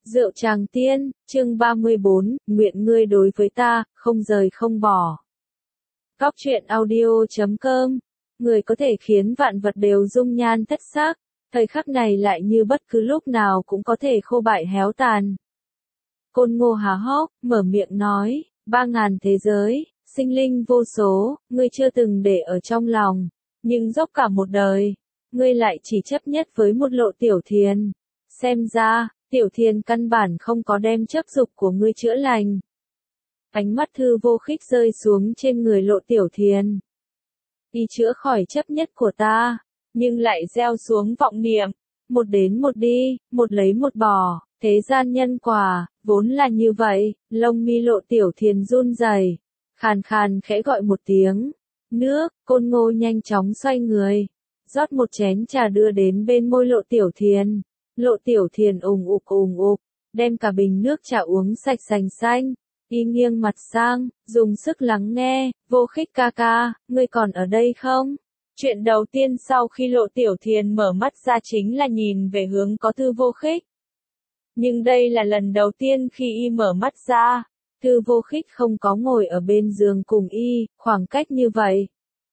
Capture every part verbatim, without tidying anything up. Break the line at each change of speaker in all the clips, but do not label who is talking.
Rượu Tràng Tiên, chương ba mươi bốn, nguyện ngươi đối với ta, không rời không bỏ. Góc truyện audio chấm com, người có thể khiến vạn vật đều dung nhan thất xác, thời khắc này lại như bất cứ lúc nào cũng có thể khô bại héo tàn. Côn Ngô há hốc, mở miệng nói, ba ngàn thế giới, sinh linh vô số, ngươi chưa từng để ở trong lòng, nhưng dốc cả một đời, ngươi lại chỉ chấp nhất với một Lộ Tiểu Thiền. Xem ra, Tiểu Thiền căn bản không có đem chấp dục của ngươi chữa lành. Ánh mắt Thư Vô Khích rơi xuống trên người Lộ Tiểu Thiền. Y chữa khỏi chấp nhất của ta, nhưng lại gieo xuống vọng niệm, một đến một đi, một lấy một bỏ, thế gian nhân quả, vốn là như vậy. Lông mi Lộ Tiểu Thiền run rẩy, khàn khàn khẽ gọi một tiếng, nước. Côn Ngô nhanh chóng xoay người, rót một chén trà đưa đến bên môi Lộ Tiểu Thiền. Lộ Tiểu Thiền ùng ục ùng ục, đem cả bình nước trà uống sạch sành xanh. Y nghiêng mặt sang, dùng sức lắng nghe. Vô Khích ca ca, ngươi còn ở đây không? Chuyện đầu tiên sau khi Lộ Tiểu Thiền mở mắt ra chính là nhìn về hướng có Thư Vô Khích. Nhưng đây là lần đầu tiên khi y mở mắt ra, Thư Vô Khích không có ngồi ở bên giường cùng y, khoảng cách như vậy.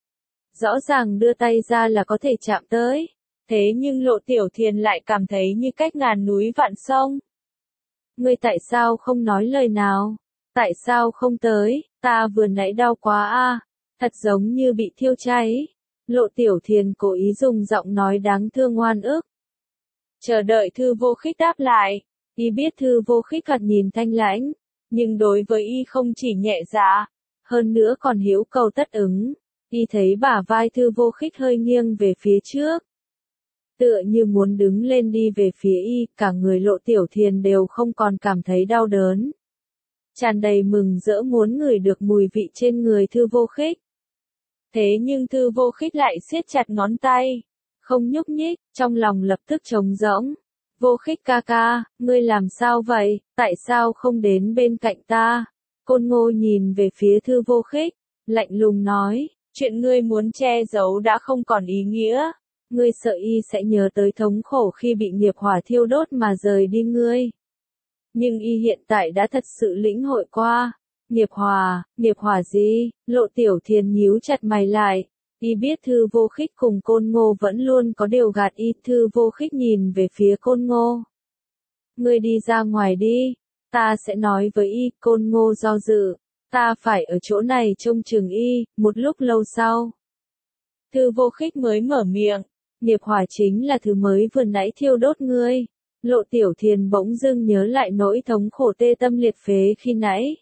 Rõ ràng đưa tay ra là có thể chạm tới. Thế nhưng Lộ Tiểu Thiền lại cảm thấy như cách ngàn núi vạn sông. Ngươi tại sao không nói lời nào? Tại sao không tới? Ta vừa nãy đau quá a, thật giống như bị thiêu cháy. Lộ Tiểu Thiền cố ý dùng giọng nói đáng thương oan ức. Chờ đợi Thư Vô Khích đáp lại. Y biết Thư Vô Khích thoạt nhìn thanh lãnh, nhưng đối với y không chỉ nhẹ dạ, hơn nữa còn hiếu cầu tất ứng. Y thấy bả vai Thư Vô Khích hơi nghiêng về phía trước, tựa như muốn đứng lên đi về phía y, cả người Lộ Tiểu Thiền đều không còn cảm thấy đau đớn. Tràn đầy mừng rỡ muốn ngửi được mùi vị trên người Thư Vô Khích. Thế nhưng Thư Vô Khích lại siết chặt ngón tay, không nhúc nhích, trong lòng lập tức trống rỗng. Vô Khích ca ca, ngươi làm sao vậy, tại sao không đến bên cạnh ta? Côn Ngô nhìn về phía Thư Vô Khích, lạnh lùng nói, chuyện ngươi muốn che giấu đã không còn ý nghĩa. Ngươi sợ y sẽ nhớ tới thống khổ khi bị nghiệp hỏa thiêu đốt mà rời đi ngươi. Nhưng y hiện tại đã thật sự lĩnh hội qua. Nghiệp hỏa, nghiệp hỏa gì? Lộ Tiểu Thiền nhíu chặt mày lại. Y biết Thư Vô Khích cùng Côn Ngô vẫn luôn có điều gạt y. Thư Vô Khích nhìn về phía Côn Ngô. Ngươi đi ra ngoài đi, ta sẽ nói với y. Côn Ngô do dự, ta phải ở chỗ này trông chừng y. Một lúc lâu sau, Thư Vô Khích mới mở miệng. Nghiệp hỏa chính là thứ mới vừa nãy thiêu đốt ngươi. Lộ Tiểu Thiền bỗng dưng nhớ lại nỗi thống khổ tê tâm liệt phế khi nãy.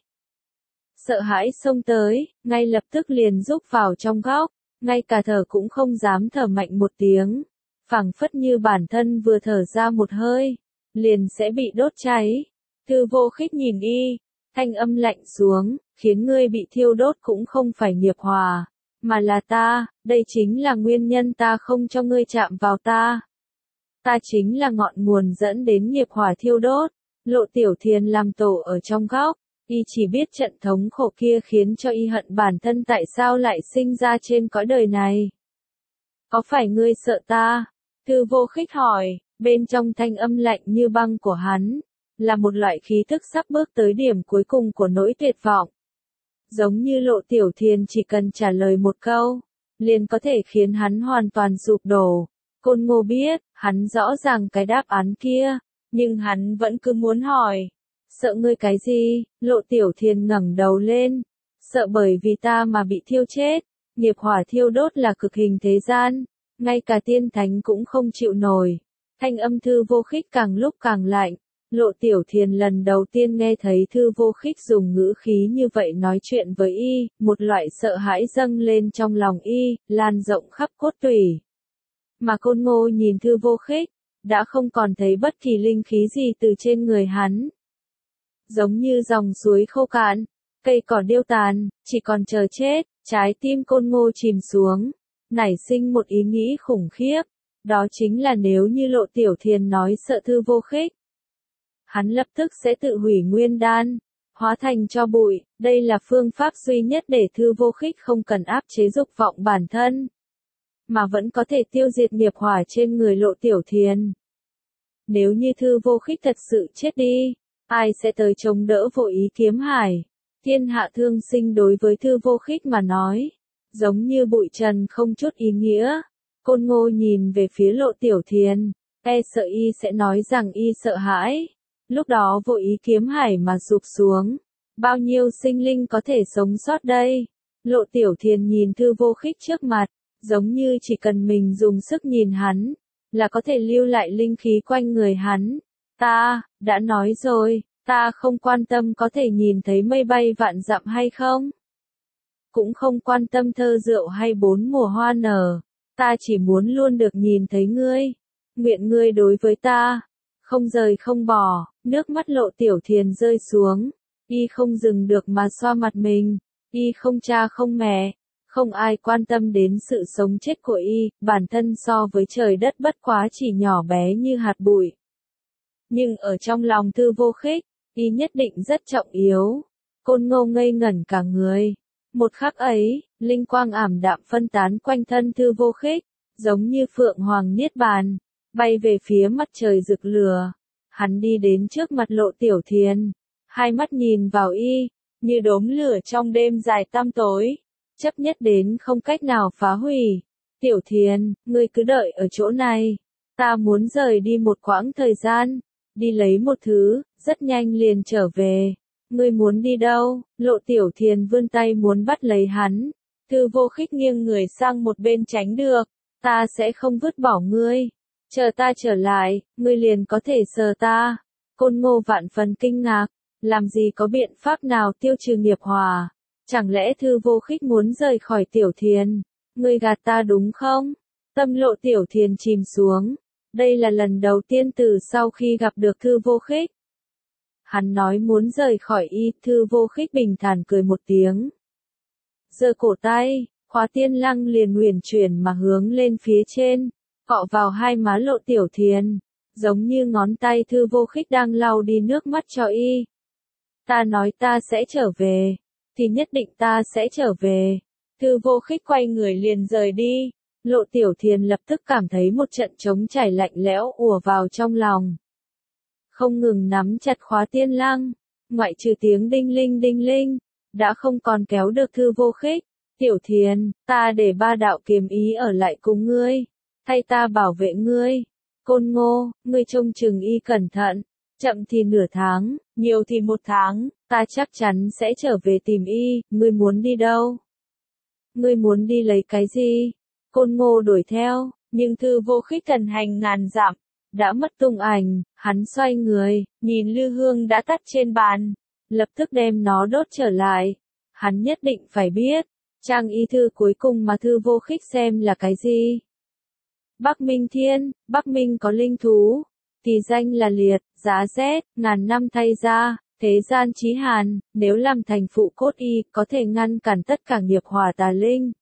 Sợ hãi xông tới, ngay lập tức liền rúc vào trong góc, ngay cả thở cũng không dám thở mạnh một tiếng. Phảng phất như bản thân vừa thở ra một hơi, liền sẽ bị đốt cháy. Thư Vô Khích nhìn y, thanh âm lạnh xuống, khiến ngươi bị thiêu đốt cũng không phải nghiệp hỏa, mà là ta, đây chính là nguyên nhân ta không cho ngươi chạm vào ta. Ta chính là ngọn nguồn dẫn đến nghiệp hỏa thiêu đốt. Lộ Tiểu Thiền làm tổ ở trong góc, y chỉ biết trận thống khổ kia khiến cho y hận bản thân tại sao lại sinh ra trên cõi đời này. Có phải ngươi sợ ta? Thư Vô Khích hỏi, bên trong thanh âm lạnh như băng của hắn, là một loại khí thức sắp bước tới điểm cuối cùng của nỗi tuyệt vọng. Giống như Lộ Tiểu Thiền chỉ cần trả lời một câu, liền có thể khiến hắn hoàn toàn sụp đổ. Côn Ngô biết, hắn rõ ràng cái đáp án kia, nhưng hắn vẫn cứ muốn hỏi. Sợ ngươi cái gì? Lộ Tiểu Thiền ngẩng đầu lên. Sợ bởi vì ta mà bị thiêu chết. Nghiệp hỏa thiêu đốt là cực hình thế gian, ngay cả tiên thánh cũng không chịu nổi. Thanh âm Thư Vô Khích càng lúc càng lạnh. Lộ Tiểu Thiền lần đầu tiên nghe thấy Thư Vô Khích dùng ngữ khí như vậy nói chuyện với y, một loại sợ hãi dâng lên trong lòng y, lan rộng khắp cốt tủy. Mà Côn Ngô nhìn Thư Vô Khích, đã không còn thấy bất kỳ linh khí gì từ trên người hắn. Giống như dòng suối khô cạn, cây cỏ điêu tàn, chỉ còn chờ chết. Trái tim Côn Ngô chìm xuống, nảy sinh một ý nghĩ khủng khiếp. Đó chính là nếu như Lộ Tiểu Thiền nói sợ Thư Vô Khích, hắn lập tức sẽ tự hủy nguyên đan, hóa thành tro bụi. Đây là phương pháp duy nhất để Thư Vô Khích không cần áp chế dục vọng bản thân, mà vẫn có thể tiêu diệt nghiệp hỏa trên người Lộ Tiểu Thiền. nếu như Thư Vô Khích thật sự chết đi, ai sẽ tới chống đỡ Vô Ý Kiếm Hải? Thiên hạ thương sinh đối với Thư Vô Khích mà nói, giống như bụi trần không chút ý nghĩa. Côn Ngô nhìn về phía Lộ Tiểu Thiền, e sợ y sẽ nói rằng y sợ hãi. Lúc đó Vô Ý Kiếm Hải mà sụp xuống, bao nhiêu sinh linh có thể sống sót đây? Lộ Tiểu Thiền nhìn Thư Vô Khích trước mặt, giống như chỉ cần mình dùng sức nhìn hắn, là có thể lưu lại linh khí quanh người hắn. Ta, đã nói rồi, ta không quan tâm có thể nhìn thấy mây bay vạn dặm hay không. Cũng không quan tâm thơ rượu hay bốn mùa hoa nở. Ta chỉ muốn luôn được nhìn thấy ngươi. Nguyện ngươi đối với ta, không rời không bỏ. Nước mắt Lộ Tiểu Thiền rơi xuống. Y không dừng được mà xoa mặt mình. Y không cha không mẹ. Không ai quan tâm đến sự sống chết của y. Bản thân so với trời đất bất quá chỉ nhỏ bé như hạt bụi. Nhưng ở trong lòng Thư Vô Khích, y nhất định rất trọng yếu. Côn Ngô ngây ngẩn cả người. Một khắc ấy, linh quang ảm đạm phân tán quanh thân Thư Vô Khích, giống như phượng hoàng niết bàn, bay về phía mặt trời rực lửa. Hắn đi đến trước mặt Lộ Tiểu Thiền, hai mắt nhìn vào y, như đốm lửa trong đêm dài tăm tối, chấp nhất đến không cách nào phá hủy. Tiểu Thiền, ngươi cứ đợi ở chỗ này, ta muốn rời đi một quãng thời gian, đi lấy một thứ, rất nhanh liền trở về. Ngươi muốn đi đâu? Lộ Tiểu Thiền vươn tay muốn bắt lấy hắn. Thư Vô Khích nghiêng người sang một bên tránh được. Ta sẽ không vứt bỏ ngươi. Chờ ta trở lại, ngươi liền có thể sờ ta. Côn Ngô vạn phần kinh ngạc. Làm gì có biện pháp nào tiêu trừ nghiệp hỏa? Chẳng lẽ Thư Vô Khích muốn rời khỏi Tiểu Thiền? Ngươi gạt ta đúng không? Tâm Lộ Tiểu Thiền chìm xuống. Đây là lần đầu tiên từ sau khi gặp được Thư Vô Khích. Hắn nói muốn rời khỏi y. Thư Vô Khích bình thản cười một tiếng. Giơ cổ tay, khóa tiên lăng liền uyển chuyển mà hướng lên phía trên, cọ vào hai má Lộ Tiểu Thiền, giống như ngón tay Thư Vô Khích đang lau đi nước mắt cho y. Ta nói ta sẽ trở về, thì nhất định ta sẽ trở về. Thư Vô Khích quay người liền rời đi. Lộ Tiểu Thiền lập tức cảm thấy một trận trống trải lạnh lẽo ùa vào trong lòng. Không ngừng nắm chặt khóa tiên lăng, ngoại trừ tiếng đinh linh đinh linh, đã không còn kéo được Thư Vô Khích. Tiểu Thiền, ta để ba đạo kiếm ý ở lại cùng ngươi, thay ta bảo vệ ngươi. Côn Ngô, ngươi trông chừng y cẩn thận, chậm thì nửa tháng, nhiều thì một tháng, ta chắc chắn sẽ trở về tìm y. Ngươi muốn đi đâu? Ngươi muốn đi lấy cái gì? Côn Ngô đuổi theo, nhưng Thư Vô Khích thần hành ngàn dặm, đã mất tung ảnh. Hắn xoay người, nhìn lư hương đã tắt trên bàn, lập tức đem nó đốt trở lại. Hắn nhất định phải biết, trang y thư cuối cùng mà Thư Vô Khích xem là cái gì. Bắc Minh Thiên, Bắc Minh có linh thú, thì danh là liệt, giá rét, ngàn năm thay ra, thế gian chí hàn, nếu làm thành phụ cốt y, có thể ngăn cản tất cả nghiệp hỏa tà linh.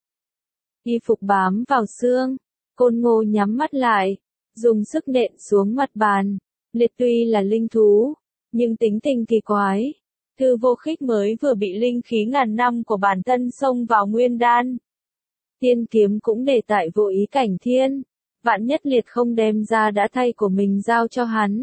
Y phục bám vào xương, Côn Ngô nhắm mắt lại, dùng sức nện xuống mặt bàn. Liệt tuy là linh thú, nhưng tính tình kỳ quái. Thư Vô Khích mới vừa bị linh khí ngàn năm của bản thân xông vào nguyên đan. Tiên kiếm cũng để tại Vô Ý Cảnh Thiên. Vạn nhất liệt không đem ra đã thay của mình giao cho hắn.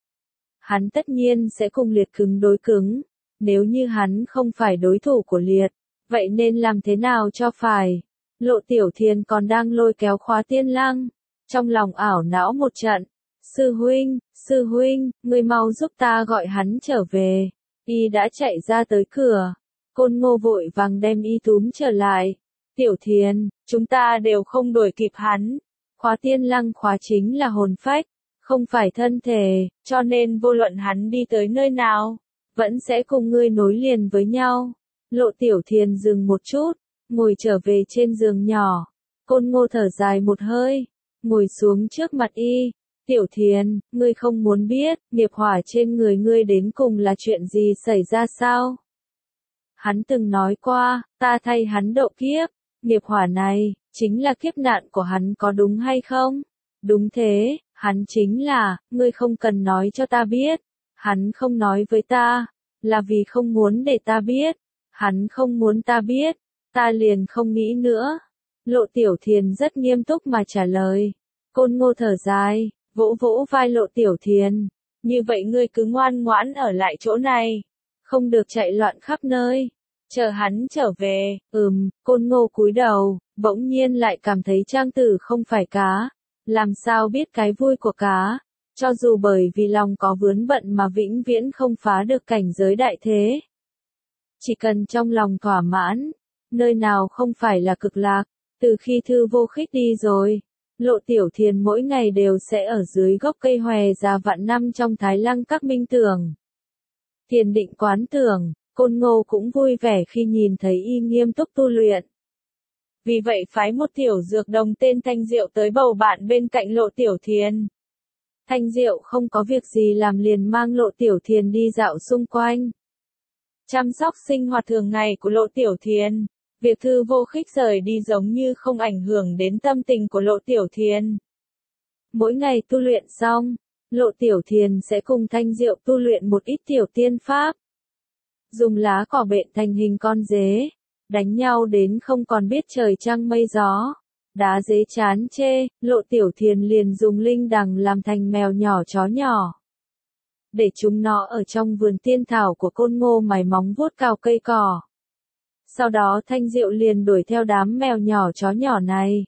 Hắn tất nhiên sẽ cùng liệt cứng đối cứng. Nếu như hắn không phải đối thủ của liệt, vậy nên làm thế nào cho phải? Lộ Tiểu Thiền còn đang lôi kéo khóa tiên lăng, trong lòng ảo não một trận. Sư huynh, sư huynh, ngươi mau giúp ta gọi hắn trở về. Y đã chạy ra tới cửa. Côn Ngô vội vàng đem y túm trở lại. Tiểu Thiền, chúng ta đều không đuổi kịp hắn. Khóa tiên lăng khóa chính là hồn phách, không phải thân thể, cho nên vô luận hắn đi tới nơi nào, vẫn sẽ cùng ngươi nối liền với nhau. Lộ Tiểu Thiền dừng một chút, ngồi trở về trên giường nhỏ. Côn Ngô thở dài một hơi, ngồi xuống trước mặt y. Tiểu Thiền, ngươi không muốn biết, nghiệp hỏa trên người ngươi đến cùng là chuyện gì xảy ra sao? Hắn từng nói qua, ta thay hắn độ kiếp, nghiệp hỏa này, chính là kiếp nạn của hắn có đúng hay không? Đúng thế, hắn chính là, ngươi không cần nói cho ta biết. Hắn không nói với ta, là vì không muốn để ta biết. Hắn không muốn ta biết, ta liền không nghĩ nữa. Lộ Tiểu Thiền rất nghiêm túc mà trả lời. Côn Ngô thở dài, vỗ vỗ vai Lộ Tiểu Thiền. Như vậy ngươi cứ ngoan ngoãn ở lại chỗ này. Không được chạy loạn khắp nơi. Chờ hắn trở về, ừm, Côn Ngô cúi đầu, bỗng nhiên lại cảm thấy Trang Tử không phải cá. Làm sao biết cái vui của cá, cho dù bởi vì lòng có vướng bận mà vĩnh viễn không phá được cảnh giới đại thế. Chỉ cần trong lòng thỏa mãn, nơi nào không phải là cực lạc, từ khi Thư Vô Khích đi rồi, Lộ Tiểu Thiền mỗi ngày đều sẽ ở dưới gốc cây hòe già vạn năm trong Thái Lăng Các minh tưởng. Thiền định quán tưởng, Côn Ngô cũng vui vẻ khi nhìn thấy y nghiêm túc tu luyện. Vì vậy phái một tiểu dược đồng tên Thanh Diệu tới bầu bạn bên cạnh Lộ Tiểu Thiền. Thanh Diệu không có việc gì làm liền mang Lộ Tiểu Thiền đi dạo xung quanh. Chăm sóc sinh hoạt thường ngày của Lộ Tiểu Thiền. Việc Thư Vô Khích rời đi giống như không ảnh hưởng đến tâm tình của Lộ Tiểu Thiền. Mỗi ngày tu luyện xong, Lộ Tiểu Thiền sẽ cùng Thanh Diệu tu luyện một ít tiểu tiên pháp. Dùng lá cỏ bện thành hình con dế, đánh nhau đến không còn biết trời trăng mây gió. Đá dế chán chê, Lộ Tiểu Thiền liền dùng linh đằng làm thành mèo nhỏ chó nhỏ. Để chúng nó ở trong vườn tiên thảo của Côn Ngô mài móng vuốt cào cây cỏ. Sau đó Thanh Diệu liền đuổi theo đám mèo nhỏ chó nhỏ này.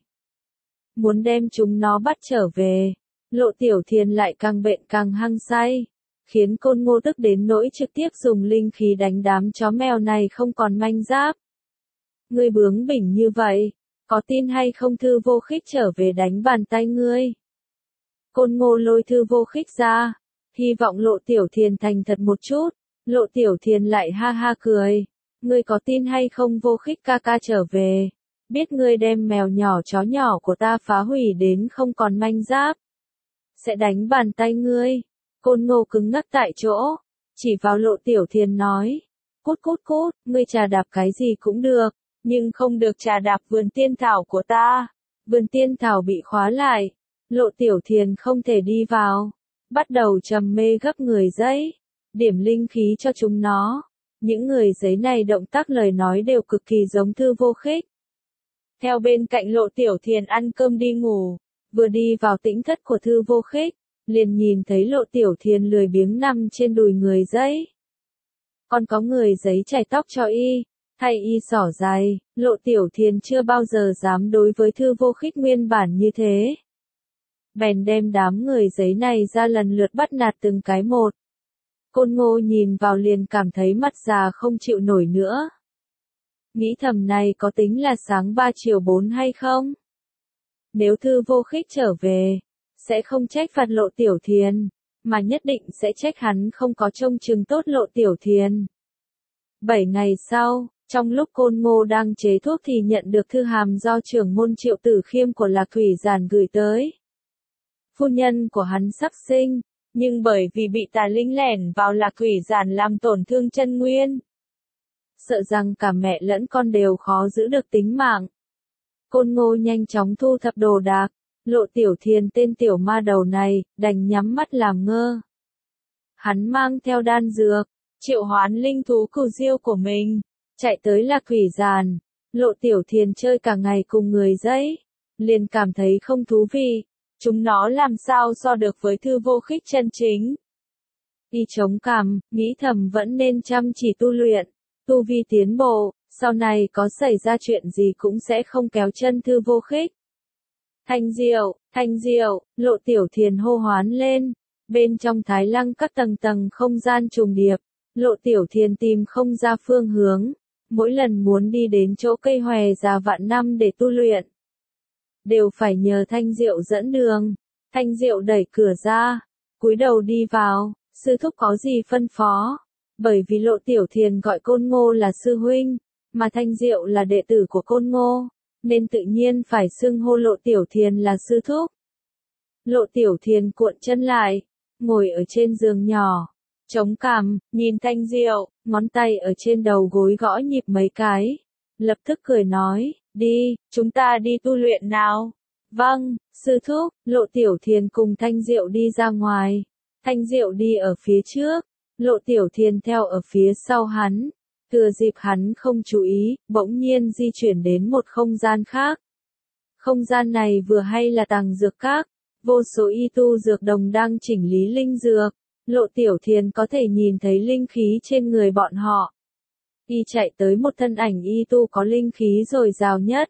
Muốn đem chúng nó bắt trở về, Lộ Tiểu Thiền lại càng bện càng hăng say, khiến Côn Ngô tức đến nỗi trực tiếp dùng linh khí đánh đám chó mèo này không còn manh giáp. Ngươi bướng bỉnh như vậy, có tin hay không Thư Vô Khích trở về đánh bàn tay ngươi? Côn Ngô lôi Thư Vô Khích ra, hy vọng Lộ Tiểu Thiền thành thật một chút. Lộ Tiểu Thiền lại ha ha cười. Ngươi có tin hay không Vô Khích ca ca trở về, biết ngươi đem mèo nhỏ chó nhỏ của ta phá hủy đến không còn manh giáp, sẽ đánh bàn tay ngươi. Côn Ngô cứng ngắc tại chỗ, chỉ vào Lộ Tiểu Thiền nói, cút cút cút, ngươi trà đạp cái gì cũng được, nhưng không được trà đạp vườn tiên thảo của ta. Vườn tiên thảo bị khóa lại, Lộ Tiểu Thiền không thể đi vào, bắt đầu trầm mê gấp người giấy, điểm linh khí cho chúng nó. Những người giấy này động tác lời nói đều cực kỳ giống Thư Vô Khích. Theo bên cạnh Lộ Tiểu Thiền ăn cơm đi ngủ, vừa đi vào tĩnh thất của Thư Vô Khích, liền nhìn thấy Lộ Tiểu Thiền lười biếng nằm trên đùi người giấy. Còn có người giấy chải tóc cho y, thay y xỏ giày. Lộ Tiểu Thiền chưa bao giờ dám đối với Thư Vô Khích nguyên bản như thế. Bèn đem đám người giấy này ra lần lượt bắt nạt từng cái một. Côn Ngô nhìn vào liền cảm thấy mặt già không chịu nổi nữa. Nghĩ thầm này có tính là sáng ba chiều bốn hay không? Nếu Thư Vô Khích trở về, sẽ không trách phạt Lộ Tiểu Thiền, mà nhất định sẽ trách hắn không có trông chừng tốt Lộ Tiểu Thiền. Bảy ngày sau, trong lúc Côn Ngô đang chế thuốc thì nhận được thư hàm do trưởng môn Triệu Tử Khiêm của Lạc Thủy Giản gửi tới. Phu nhân của hắn sắp sinh, nhưng bởi vì bị tà linh lẻn vào Lạc Thủy Giản làm tổn thương chân nguyên, sợ rằng cả mẹ lẫn con đều khó giữ được tính mạng. Côn Ngô nhanh chóng thu thập đồ đạc, Lộ Tiểu Thiền tên tiểu ma đầu này, đành nhắm mắt làm ngơ. Hắn mang theo đan dược, triệu hoán linh thú cừu diêu của mình, chạy tới Lạc Thủy Giản. Lộ Tiểu Thiền chơi cả ngày cùng người giấy, liền cảm thấy không thú vị. Chúng nó làm sao so được với Thư Vô Khích chân chính. Y chống cằm, nghĩ thầm vẫn nên chăm chỉ tu luyện, tu vi tiến bộ, sau này có xảy ra chuyện gì cũng sẽ không kéo chân Thư Vô Khích. Thanh Diệu, Thanh Diệu, Lộ Tiểu Thiền hô hoán lên. Bên trong Thái Lăng các tầng tầng không gian trùng điệp, Lộ Tiểu Thiền tìm không ra phương hướng, mỗi lần muốn đi đến chỗ cây hòe già vạn năm để tu luyện, đều phải nhờ Thanh Diệu dẫn đường. Thanh Diệu đẩy cửa ra, cúi đầu đi vào, sư thúc có gì phân phó? Bởi vì Lộ Tiểu Thiền gọi Côn Ngô là sư huynh, mà Thanh Diệu là đệ tử của Côn Ngô, nên tự nhiên phải xưng hô Lộ Tiểu Thiền là sư thúc. Lộ Tiểu Thiền cuộn chân lại, ngồi ở trên giường nhỏ, chống cằm, nhìn Thanh Diệu, ngón tay ở trên đầu gối gõ nhịp mấy cái, lập tức cười nói, đi, chúng ta đi tu luyện nào. Vâng, sư thúc. Lộ Tiểu Thiền cùng Thanh Diệu đi ra ngoài. Thanh Diệu đi ở phía trước, Lộ Tiểu Thiền theo ở phía sau hắn. Thừa dịp hắn không chú ý, bỗng nhiên di chuyển đến một không gian khác. Không gian này vừa hay là tàng dược các, Vô số y tu dược đồng đang chỉnh lý linh dược, Lộ Tiểu Thiền có thể nhìn thấy linh khí trên người bọn họ. Y chạy tới một thân ảnh y tu có linh khí dồi dào nhất.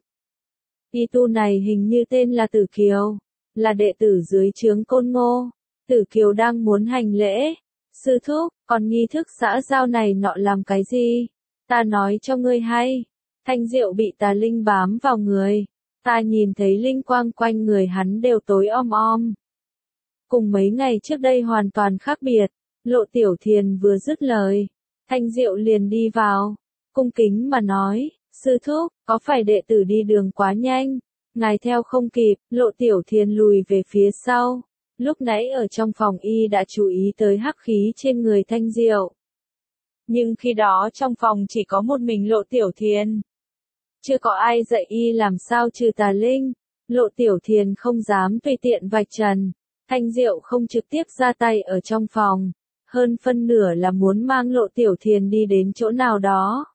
Y tu này hình như tên là Tử Kiều, là đệ tử dưới trướng Côn Ngô. Tử Kiều đang muốn hành lễ. Sư thúc, còn nghi thức xã giao này nọ làm cái gì? Ta nói cho ngươi hay. Thanh Diệu bị tà linh bám vào người. Ta nhìn thấy linh quang quanh người hắn đều tối om om. Cùng mấy ngày trước đây hoàn toàn khác biệt. Lộ Tiểu Thiền vừa dứt lời, Thanh Diệu liền đi vào, cung kính mà nói, sư thúc, có phải đệ tử đi đường quá nhanh, ngài theo không kịp. Lộ Tiểu Thiền lùi về phía sau, lúc nãy ở trong phòng y đã chú ý tới hắc khí trên người Thanh Diệu. Nhưng khi đó trong phòng chỉ có một mình Lộ Tiểu Thiền. Chưa có ai dạy y làm sao trừ tà linh, Lộ Tiểu Thiền không dám tùy tiện vạch trần. Thanh Diệu không trực tiếp ra tay ở trong phòng, hơn phân nửa là muốn mang Lộ Tiểu Thiền đi đến chỗ nào đó.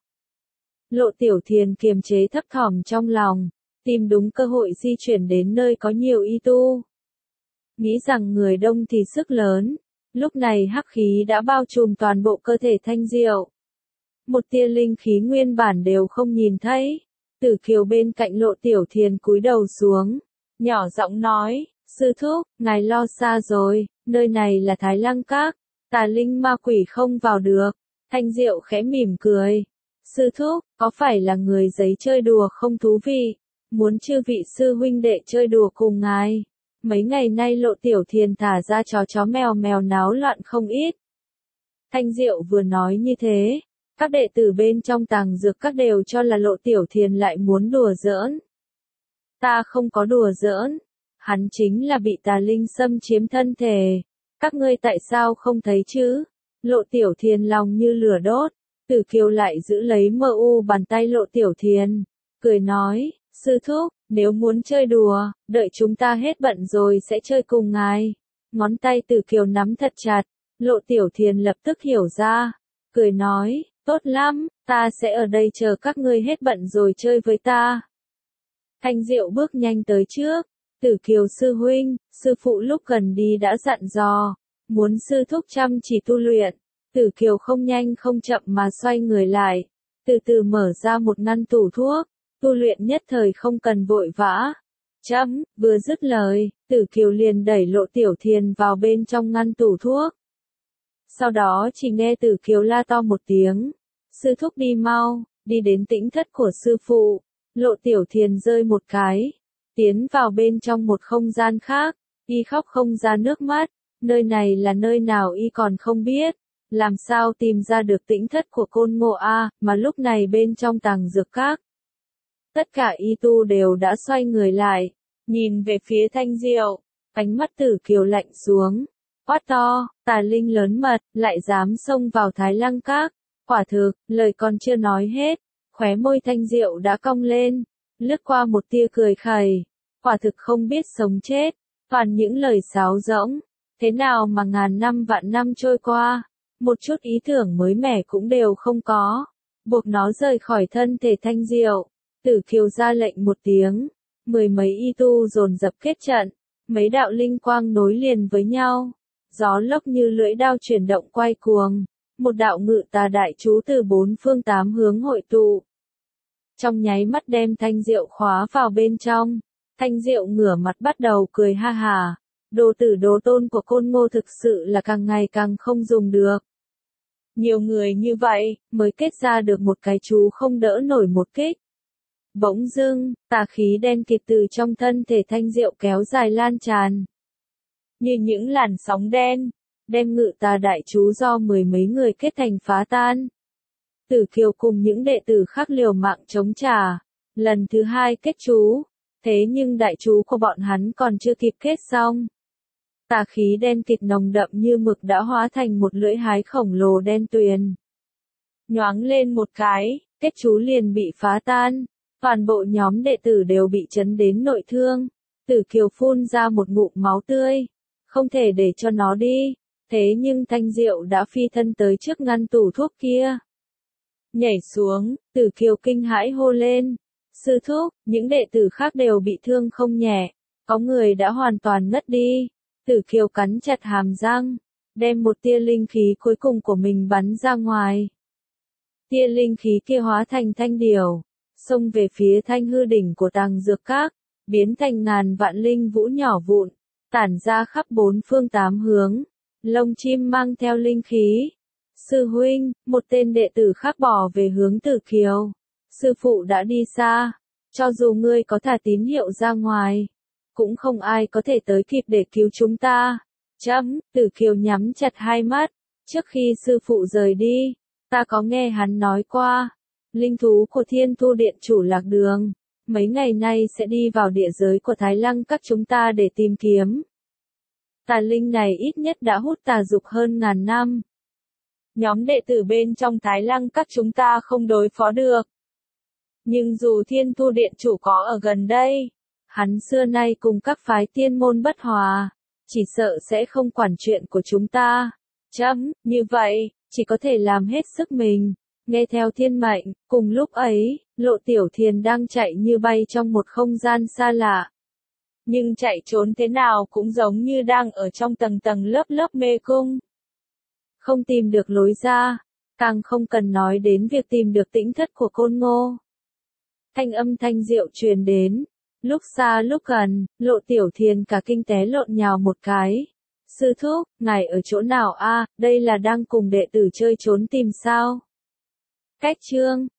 Lộ Tiểu Thiền kiềm chế thấp thỏm trong lòng, tìm đúng cơ hội di chuyển đến nơi có nhiều y tu. Nghĩ rằng người đông thì sức lớn, lúc này hắc khí đã bao trùm toàn bộ cơ thể Thanh Diệu. Một tia linh khí nguyên bản đều không nhìn thấy. Tử Kiều bên cạnh Lộ Tiểu Thiền cúi đầu xuống, nhỏ giọng nói, sư thúc, ngài lo xa rồi, nơi này là Thái Lăng Các, tà linh ma quỷ không vào được. Thanh Diệu khẽ mỉm cười, sư thúc, có phải là người giấy chơi đùa không thú vị, muốn chư vị sư huynh đệ chơi đùa cùng ngài. Mấy ngày nay Lộ Tiểu Thiền thả ra chó chó mèo mèo náo loạn không ít. Thanh Diệu vừa nói như thế, các đệ tử bên trong tàng dược các đều cho là Lộ Tiểu Thiền lại muốn đùa giỡn. Ta không có đùa giỡn, hắn chính là bị tà linh xâm chiếm thân thể. Các ngươi tại sao không thấy chứ? Lộ Tiểu Thiền lòng như lửa đốt. Tử Kiều lại giữ lấy mờ u bàn tay Lộ Tiểu Thiền, cười nói, sư thúc, nếu muốn chơi đùa, đợi chúng ta hết bận rồi sẽ chơi cùng ngài. Ngón tay Tử Kiều nắm thật chặt, Lộ Tiểu Thiền lập tức hiểu ra, cười nói, tốt lắm, ta sẽ ở đây chờ các ngươi hết bận rồi chơi với ta. Thanh Diệu bước nhanh tới trước, Tử Kiều sư huynh, sư phụ lúc gần đi đã dặn dò, muốn sư thúc chăm chỉ tu luyện. Tử Kiều không nhanh không chậm mà xoay người lại, từ từ mở ra một ngăn tủ thuốc, tu luyện nhất thời không cần vội vã. Chấm, vừa dứt lời, Tử Kiều liền đẩy Lộ Tiểu Thiền vào bên trong ngăn tủ thuốc. Sau đó chỉ nghe Tử Kiều la to một tiếng, sư thúc đi mau, đi đến tĩnh thất của sư phụ. Lộ Tiểu Thiền rơi một cái, tiến vào bên trong một không gian khác, y khóc không ra nước mắt, nơi này là nơi nào y còn không biết. Làm sao tìm ra được tĩnh thất của Côn Ngô A, mà lúc này bên trong tàng dược các. Tất cả y tu đều đã xoay người lại, nhìn về phía Thanh Diệu, ánh mắt Tử Kiều lạnh xuống, quát to, tà linh lớn mật, lại dám xông vào Thái Lăng Các. Quả thực, lời còn chưa nói hết, khóe môi Thanh Diệu đã cong lên, lướt qua một tia cười khẩy, quả thực không biết sống chết, toàn những lời sáo rỗng, thế nào mà ngàn năm vạn năm trôi qua. Một chút ý tưởng mới mẻ cũng đều không có, buộc nó rời khỏi thân thể Thanh Diệu. Tử Kiều ra lệnh một tiếng, mười mấy y tu dồn dập kết trận, mấy đạo linh quang nối liền với nhau, gió lốc như lưỡi đao chuyển động quay cuồng, một đạo ngự tà đại chú từ bốn phương tám hướng hội tụ. Trong nháy mắt đem Thanh Diệu khóa vào bên trong, Thanh Diệu ngửa mặt bắt đầu cười ha hà, đồ tử đồ tôn của Côn Ngô thực sự là càng ngày càng không dùng được. Nhiều người như vậy, mới kết ra được một cái chú không đỡ nổi một kích. Bỗng dưng, tà khí đen kịt từ trong thân thể Thanh Diệu kéo dài lan tràn. Như những làn sóng đen, đem ngự tà đại chú do mười mấy người kết thành phá tan. Tử Kiều cùng những đệ tử khác liều mạng chống trả, lần thứ hai kết chú, thế nhưng đại chú của bọn hắn còn chưa kịp kết xong. Tà khí đen kịt nồng đậm như mực đã hóa thành một lưỡi hái khổng lồ đen tuyền. Nhoáng lên một cái, kết chú liền bị phá tan, toàn bộ nhóm đệ tử đều bị chấn đến nội thương. Tử Kiều phun ra một ngụm máu tươi, không thể để cho nó đi, thế nhưng Thanh Diệu đã phi thân tới trước ngăn tủ thuốc kia. Nhảy xuống, Tử Kiều kinh hãi hô lên, sư thúc, những đệ tử khác đều bị thương không nhẹ, Có người đã hoàn toàn ngất đi. Tử Kiều cắn chặt hàm răng, đem một tia linh khí cuối cùng của mình bắn ra ngoài. Tia linh khí kia hóa thành thanh điểu, xông về phía thanh hư đỉnh của Tàng Dược Các, biến thành ngàn vạn linh vũ nhỏ vụn, tản ra khắp bốn phương tám hướng. Lông chim mang theo linh khí. Sư huynh, một tên đệ tử khác bỏ về hướng Tử Kiều. Sư phụ đã đi xa, cho dù ngươi có thả tín hiệu ra ngoài, cũng không ai có thể tới kịp để cứu chúng ta. Chấm, Tử Kiều nhắm chặt hai mắt, trước khi sư phụ rời đi, ta có nghe hắn nói qua, linh thú của Thiên Thu Điện chủ lạc đường, mấy ngày nay sẽ đi vào địa giới của Thái Lăng Các chúng ta để tìm kiếm. Tà linh này ít nhất đã hút tà dục hơn ngàn năm. Nhóm đệ tử bên trong Thái Lăng Các chúng ta không đối phó được. Nhưng dù Thiên Thu Điện chủ có ở gần đây, hắn xưa nay cùng các phái tiên môn bất hòa, chỉ sợ sẽ không quản chuyện của chúng ta. Chấm, như vậy, chỉ có thể làm hết sức mình, nghe theo thiên mệnh. Cùng lúc ấy, Lộ Tiểu Thiền đang chạy như bay trong một không gian xa lạ. Nhưng chạy trốn thế nào cũng giống như đang ở trong tầng tầng lớp lớp mê cung. Không tìm được lối ra, càng không cần nói đến việc tìm được tĩnh thất của Côn Ngô. Thanh âm thanh diệu truyền đến, lúc xa lúc gần, Lộ Tiểu Thiền cả kinh té lộn nhào một cái. Sư thúc, ngài ở chỗ nào a? À, đây là đang cùng đệ tử chơi trốn tìm sao? Cách chương